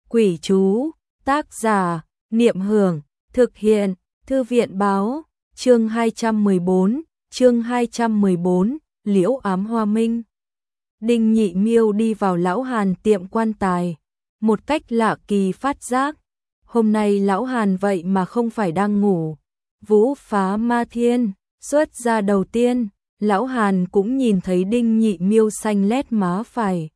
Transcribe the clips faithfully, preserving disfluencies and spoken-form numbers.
Quỷ chú, tác giả, Niệm Hưởng, thực hiện, Thư viện báo, chương hai trăm mười bốn, chương hai trăm mười bốn, Liễu Ám Hoa Minh. Đinh Nhị Miêu đi vào Lão Hàn tiệm quan tài, một cách lạ kỳ phát giác. Hôm nay Lão Hàn vậy mà không phải đang ngủ. Vũ phá ma thiên, xuất ra đầu tiên, Lão Hàn cũng nhìn thấy Đinh Nhị Miêu xanh lét má phải.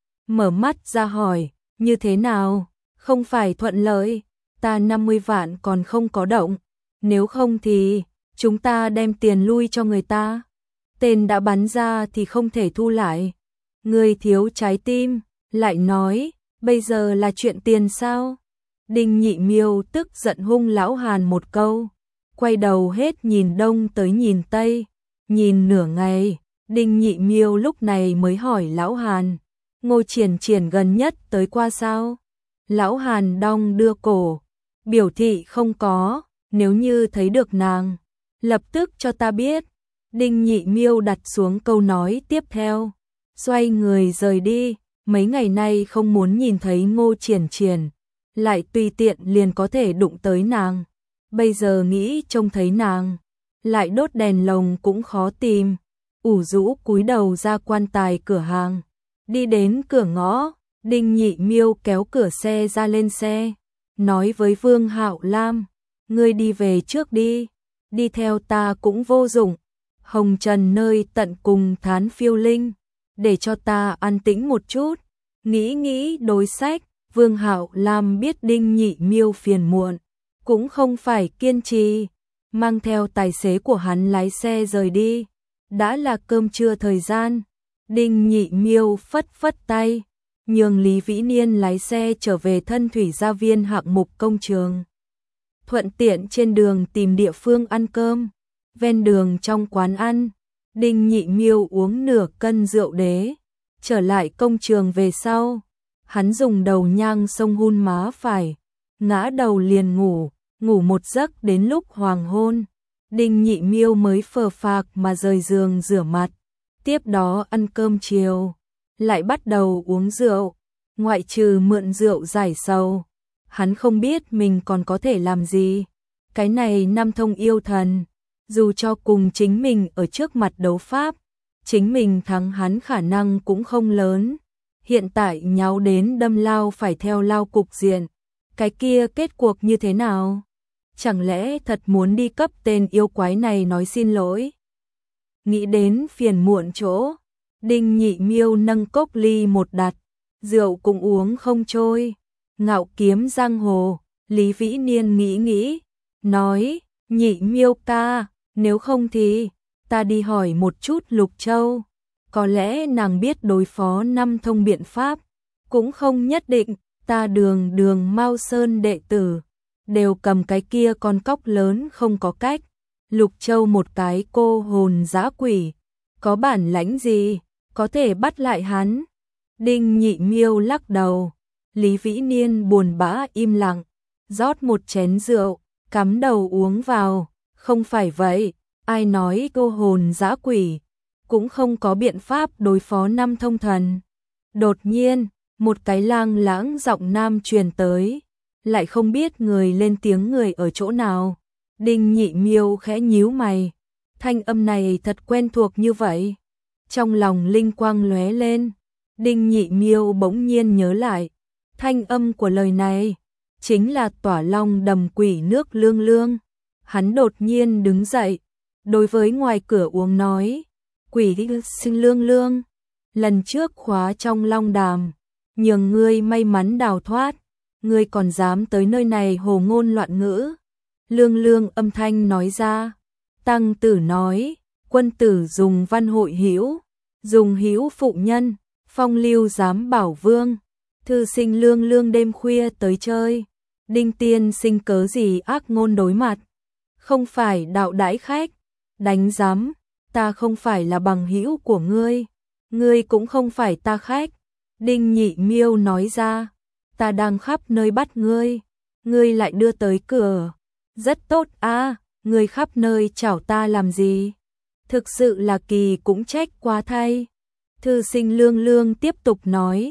Mở mắt ra hỏi, như thế nào? Không phải thuận lợi, ta năm mươi vạn còn không có động. Nếu không thì, chúng ta đem tiền lui cho người ta. Tên đã bắn ra thì không thể thu lại. Người thiếu trái tim, lại nói, bây giờ là chuyện tiền sao? Đinh Nhị Miêu tức giận hung Lão Hàn một câu, quay đầu hết nhìn đông tới nhìn tây, nhìn nửa ngày, Đinh Nhị Miêu lúc này mới hỏi Lão Hàn, Ngô Triển Triển gần nhất tới qua sao? Lão Hàn đong đưa cổ, biểu thị không có, nếu như thấy được nàng, lập tức cho ta biết. Đinh Nhị Miêu đặt xuống câu nói tiếp theo, xoay người rời đi, mấy ngày nay không muốn nhìn thấy Ngô Triển Triển, lại tùy tiện liền có thể đụng tới nàng. Bây giờ nghĩ trông thấy nàng, lại đốt đèn lồng cũng khó tìm, ủ rũ cúi đầu ra quan tài cửa hàng. Đi đến cửa ngõ, Đinh Nhị Miêu kéo cửa xe ra lên xe, nói với Vương Hạo Lam, ngươi đi về trước đi, đi theo ta cũng vô dụng. Hồng trần nơi tận cùng thán phiêu linh, để cho ta an tĩnh một chút. Nghĩ nghĩ đối sách, Vương Hạo Lam biết Đinh Nhị Miêu phiền muộn, cũng không phải kiên trì, mang theo tài xế của hắn lái xe rời đi. Đã là cơm trưa thời gian, Đinh Nhị Miêu phất phất tay, nhường Lý Vĩ Niên lái xe trở về Thân Thủy Gia Viên hạng mục công trường. Thuận tiện trên đường tìm địa phương ăn cơm. Ven đường trong quán ăn, Đinh Nhị Miêu uống nửa cân rượu đế. Trở lại công trường về sau, hắn dùng đầu nhang xông hun má phải, ngã đầu liền ngủ, ngủ một giấc đến lúc hoàng hôn. Đinh Nhị Miêu mới phờ phạc mà rời giường rửa mặt, tiếp đó ăn cơm chiều, lại bắt đầu uống rượu. Ngoại trừ mượn rượu giải sầu, hắn không biết mình còn có thể làm gì. Cái này Nam Thông yêu thần, dù cho cùng chính mình ở trước mặt đấu pháp, chính mình thắng hắn khả năng cũng không lớn. Hiện tại nháo đến đâm lao phải theo lao cục diện, cái kia kết cuộc như thế nào? Chẳng lẽ thật muốn đi cấp tên yêu quái này nói xin lỗi? Nghĩ đến phiền muộn chỗ, Đinh Nhị Miêu nâng cốc ly một đặt, rượu cũng uống không trôi. Ngạo kiếm giang hồ, Lý Vĩ Niên nghĩ nghĩ, nói, Nhị Miêu ca, nếu không thì, ta đi hỏi một chút Lục Châu, có lẽ nàng biết đối phó Năm Thông biện pháp, cũng không nhất định. Ta đường đường Mao Sơn đệ tử, đều cầm cái kia con cóc lớn không có cách. Lục Châu một cái cô hồn dã quỷ, có bản lãnh gì, có thể bắt lại hắn? Đinh Nhị Miêu lắc đầu. Lý Vĩ Niên buồn bã im lặng, rót một chén rượu, cắm đầu uống vào. Không phải vậy, ai nói cô hồn dã quỷ, cũng không có biện pháp đối phó Năm Thông thần. Đột nhiên, một cái lang lãng giọng nam truyền tới, lại không biết người lên tiếng người ở chỗ nào. Đinh Nhị Miêu khẽ nhíu mày, thanh âm này thật quen thuộc như vậy. Trong lòng linh quang lóe lên, Đinh Nhị Miêu bỗng nhiên nhớ lại, thanh âm của lời này chính là Tỏa Long đầm quỷ nước lương lương. Hắn đột nhiên đứng dậy, đối với ngoài cửa uống nói, quỷ sinh lương lương, lần trước khóa trong long đàm, nhường ngươi may mắn đào thoát, ngươi còn dám tới nơi này hồ ngôn loạn ngữ. Lương lương âm thanh nói ra, tăng tử nói, quân tử dùng văn hội hữu, dùng hữu phụ nhân, phong lưu dám bảo vương, thư sinh lương lương đêm khuya tới chơi, Đinh tiên sinh cớ gì ác ngôn đối mặt, không phải đạo đãi khách, đánh giám, ta không phải là bằng hữu của ngươi, ngươi cũng không phải ta khách. Đinh Nhị Miêu nói ra, ta đang khắp nơi bắt ngươi, ngươi lại đưa tới cửa. Rất tốt a, à, ngươi khắp nơi chảo ta làm gì? Thực sự là kỳ cũng trách quá thay. Thư sinh lương lương tiếp tục nói,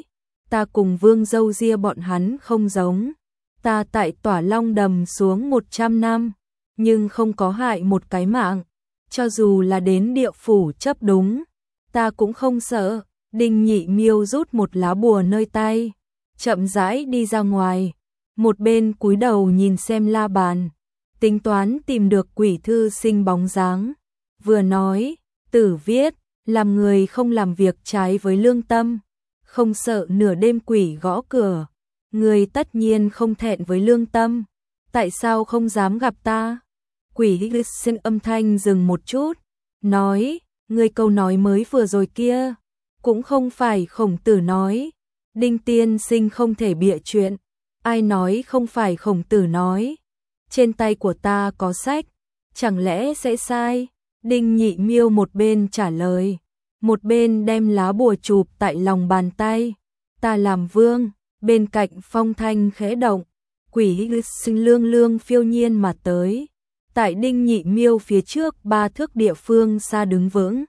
ta cùng Vương Dâu Ria bọn hắn không giống. Ta tại Tỏa Long Đầm xuống một trăm năm, nhưng không có hại một cái mạng. Cho dù là đến địa phủ chấp đúng, ta cũng không sợ. Đinh Nhị Miêu rút một lá bùa nơi tay, chậm rãi đi ra ngoài, một bên cúi đầu nhìn xem la bàn, tính toán tìm được quỷ thư sinh bóng dáng. Vừa nói, Tử viết, làm người không làm việc trái với lương tâm, không sợ nửa đêm quỷ gõ cửa. Người tất nhiên không thẹn với lương tâm, tại sao không dám gặp ta? Quỷ sinh âm thanh dừng một chút, nói, người câu nói mới vừa rồi kia, cũng không phải Khổng Tử nói. Đinh tiên sinh không thể bịa chuyện, ai nói không phải Khổng Tử nói. Trên tay của ta có sách, chẳng lẽ sẽ sai? Đinh Nhị Miêu một bên trả lời, một bên đem lá bùa chụp tại lòng bàn tay. Ta làm vương. Bên cạnh phong thanh khẽ động, quỷ sinh lương lương phiêu nhiên mà tới. Tại Đinh Nhị Miêu phía trước ba thước địa phương xa đứng vững,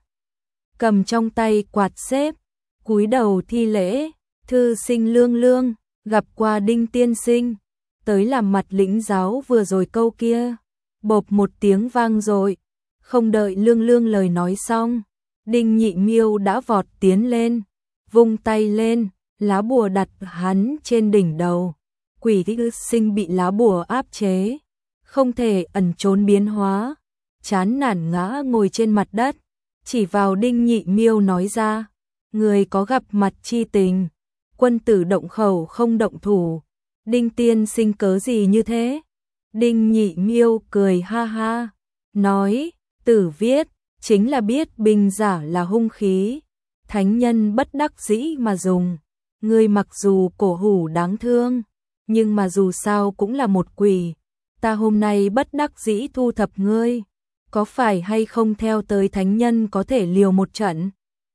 cầm trong tay quạt xếp, cúi đầu thi lễ. Thư sinh lương lương, gặp qua Đinh tiên sinh, tới làm mặt lĩnh giáo vừa rồi câu kia. Bộp một tiếng vang rồi, không đợi lương lương lời nói xong, Đinh Nhị Miêu đã vọt tiến lên, vung tay lên, lá bùa đặt hắn trên đỉnh đầu. Quỷ sinh bị lá bùa áp chế, không thể ẩn trốn biến hóa, chán nản ngã ngồi trên mặt đất, chỉ vào Đinh Nhị Miêu nói ra, người có gặp mặt chi tình, quân tử động khẩu không động thủ. Đinh tiên sinh cớ gì như thế? Đinh Nhị Miêu cười ha ha, nói, Tử viết, chính là biết binh giả là hung khí, thánh nhân bất đắc dĩ mà dùng. Ngươi mặc dù cổ hủ đáng thương, nhưng mà dù sao cũng là một quỷ. Ta hôm nay bất đắc dĩ thu thập ngươi, có phải hay không theo tới thánh nhân có thể liều một trận?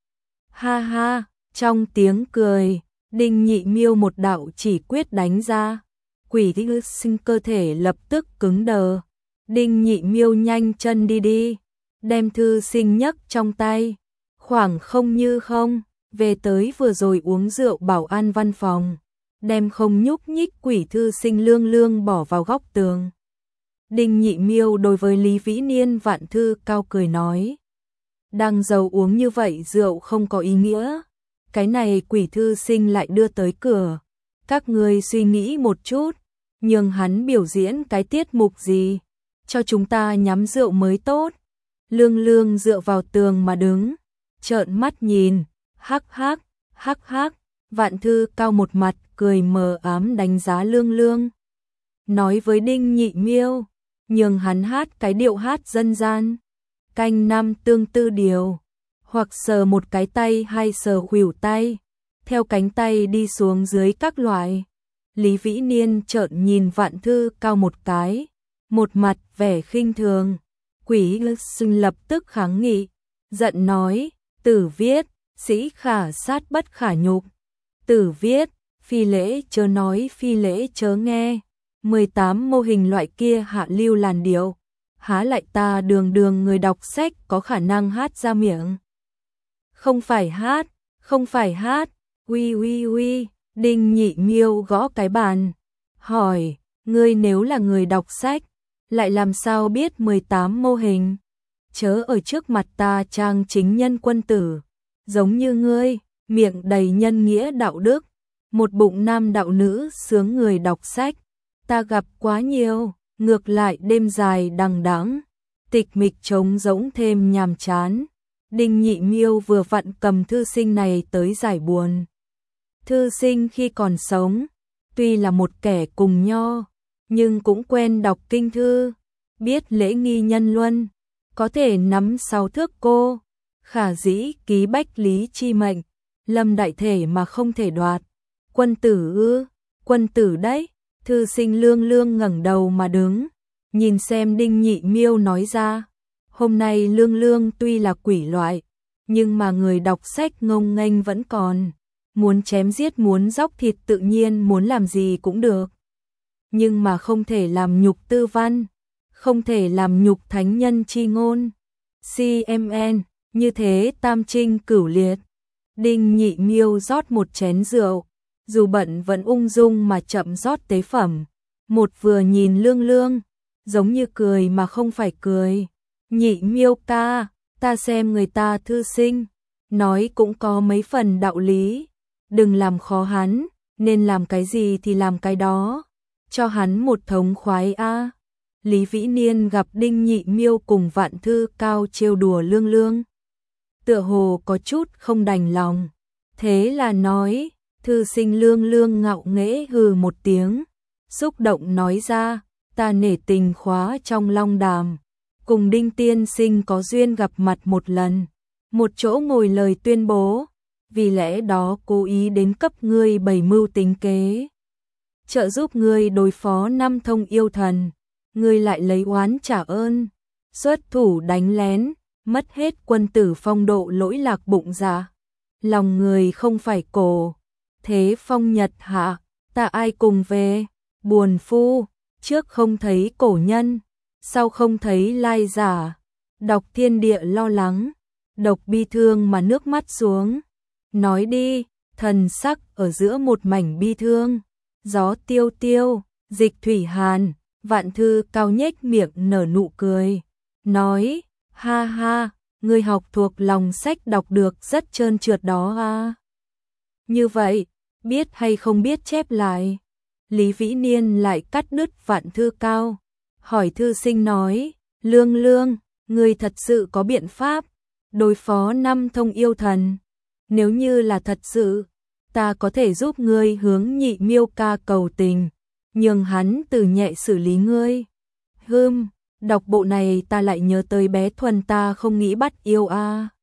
Ha ha, trong tiếng cười, Đinh Nhị Miêu một đạo chỉ quyết đánh ra, quỷ sinh cơ thể lập tức cứng đờ. Đinh Nhị Miêu nhanh chân đi đi, đem thư sinh nhấc trong tay, khoảng không như không, về tới vừa rồi uống rượu bảo an văn phòng, đem không nhúc nhích quỷ thư sinh lương lương bỏ vào góc tường. Đinh Nhị Miêu đối với Lý Vĩ Niên Vạn Thư cao cười nói, đang giàu uống như vậy rượu không có ý nghĩa, cái này quỷ thư sinh lại đưa tới cửa, các ngươi suy nghĩ một chút, nhường hắn biểu diễn cái tiết mục gì, cho chúng ta nhắm rượu mới tốt. Lương lương dựa vào tường mà đứng, trợn mắt nhìn, hắc hắc, hắc hắc. Vạn Thư cao một mặt cười mờ ám đánh giá lương lương, nói với Đinh Nhị Miêu, nhường hắn hát cái điệu hát dân gian, canh năm tương tư điều, hoặc sờ một cái tay hay sờ khuỷu tay, theo cánh tay đi xuống dưới các loại. Lý Vĩ Niên trợn nhìn Vạn Thư cao một cái, một mặt vẻ khinh thường. Quỷ sinh lập tức kháng nghị, giận nói, Tử viết, sĩ khả sát bất khả nhục. Tử viết, phi lễ chớ nói phi lễ chớ nghe, mười tám mô hình loại kia hạ lưu làn điệu, há lại ta đường đường người đọc sách có khả năng hát ra miệng. Không phải hát, không phải hát, uy uy uy. Đinh Nhị Miêu gõ cái bàn, hỏi, ngươi nếu là người đọc sách, lại làm sao biết mười tám mô hình? Chớ ở trước mặt ta trang chính nhân quân tử, giống như ngươi, miệng đầy nhân nghĩa đạo đức, một bụng nam đạo nữ sướng người đọc sách, ta gặp quá nhiều, ngược lại đêm dài đằng đẵng, tịch mịch trống rỗng thêm nhàm chán. Đinh Nhị Miêu vừa vặn cầm thư sinh này tới giải buồn. Thư sinh khi còn sống, tuy là một kẻ cùng nho, nhưng cũng quen đọc kinh thư, biết lễ nghi nhân luân, có thể nắm sáu thước cô, khả dĩ ký bách lý chi mệnh, lâm đại thể mà không thể đoạt. Quân tử ư? Quân tử đấy. Thư sinh lương lương ngẩng đầu mà đứng, nhìn xem Đinh Nhị Miêu nói ra, hôm nay lương lương tuy là quỷ loại, nhưng mà người đọc sách ngông nghênh vẫn còn, muốn chém giết muốn dóc thịt tự nhiên muốn làm gì cũng được, nhưng mà không thể làm nhục tư văn, không thể làm nhục thánh nhân chi ngôn. xê em en, như thế tam trinh cửu liệt. Đinh Nhị Miêu rót một chén rượu, dù bận vẫn ung dung mà chậm rót tế phẩm. Một vừa nhìn Lương Lương, giống như cười mà không phải cười. Nhị Miêu ca, ta xem người ta thư sinh, nói cũng có mấy phần đạo lý. Đừng làm khó hắn, nên làm cái gì thì làm cái đó. Cho hắn một thống khoái a. Lý Vĩ Niên gặp Đinh Nhị Miêu cùng Vạn Thư Cao trêu đùa Lương Lương, tựa hồ có chút không đành lòng. Thế là nói, thư sinh Lương Lương ngạo nghễ hừ một tiếng, xúc động nói ra, ta nể tình khóa trong long đàm, cùng Đinh tiên sinh có duyên gặp mặt một lần, một chỗ ngồi lời tuyên bố, vì lẽ đó cố ý đến cấp ngươi bày mưu tính kế, trợ giúp ngươi đối phó năm thông yêu thần, ngươi lại lấy oán trả ơn, xuất thủ đánh lén, mất hết quân tử phong độ lỗi lạc bụng dạ. Lòng người không phải cổ, thế phong nhật hạ, ta ai cùng về, buồn phu, trước không thấy cổ nhân, sau không thấy lai giả, đọc thiên địa lo lắng, độc bi thương mà nước mắt xuống, nói đi, thần sắc ở giữa một mảnh bi thương, gió tiêu tiêu, Dịch Thủy Hàn, Vạn Thư Cao nhếch miệng nở nụ cười, nói, ha ha, ngươi học thuộc lòng sách đọc được rất trơn trượt đó à. Như vậy, biết hay không biết chép lại. Lý Vĩ Niên lại cắt đứt Vạn Thư Cao, hỏi thư sinh nói, Lương Lương, ngươi thật sự có biện pháp đối phó năm thông yêu thần? Nếu như là thật sự, ta có thể giúp ngươi hướng Nhị Miêu ca cầu tình, nhường hắn từ nhẹ xử lý ngươi. Hừm, đọc bộ này ta lại nhớ tới bé Thuần ta không nghĩ bắt yêu a. À.